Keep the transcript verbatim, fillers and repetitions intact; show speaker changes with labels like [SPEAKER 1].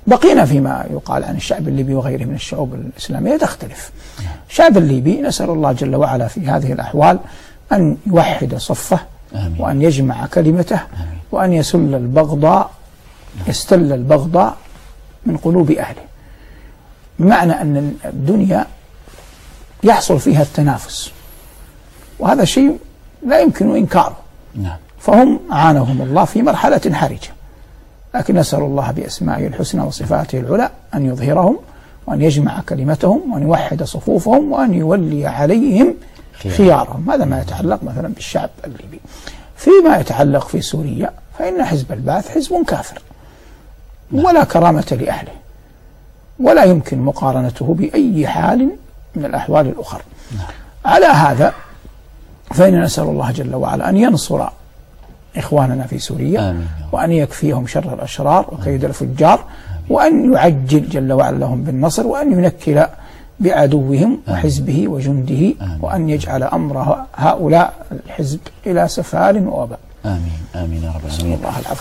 [SPEAKER 1] بقينا فيما يقال عن الشعب الليبي وغيره من الشعوب الإسلامية تختلف. الشعب الليبي نسأل الله جل وعلا في هذه الأحوال أن يوحد صفه، آمين. وأن يجمع كلمته، آمين. وأن يسل البغضاء يستل البغضاء من قلوب أهله، بمعنى أن الدنيا يحصل فيها التنافس، وهذا شيء لا يمكن إنكاره. نعم. فهم عانهم الله في مرحلة حرجة، لكن نسأل الله بأسمائه الحسنى وصفاته العلى أن يظهرهم، وأن يجمع كلمتهم، وأن يوحد صفوفهم، وأن يولي عليهم خيارهم. هذا ما يتعلق مثلا بالشعب الليبي. فيما يتعلق في سوريا فإن حزب البعث حزب كافر ولا كرامة لأهله، ولا يمكن مقارنته بأي حال من الأحوال الأخرى. على هذا فإن نسأل الله جل وعلا أن ينصر إخواننا في سوريا، آمين. وأن يكفيهم شر الأشرار وكيد الفجار، آمين. وأن يعجل جل وعلا لهم بالنصر، وأن ينكل بعدوهم وحزبه وجنده، آمين. وأن يجعل أمر هؤلاء الحزب إلى سفال ووباء.
[SPEAKER 2] آمين آمين يا رب العالمين.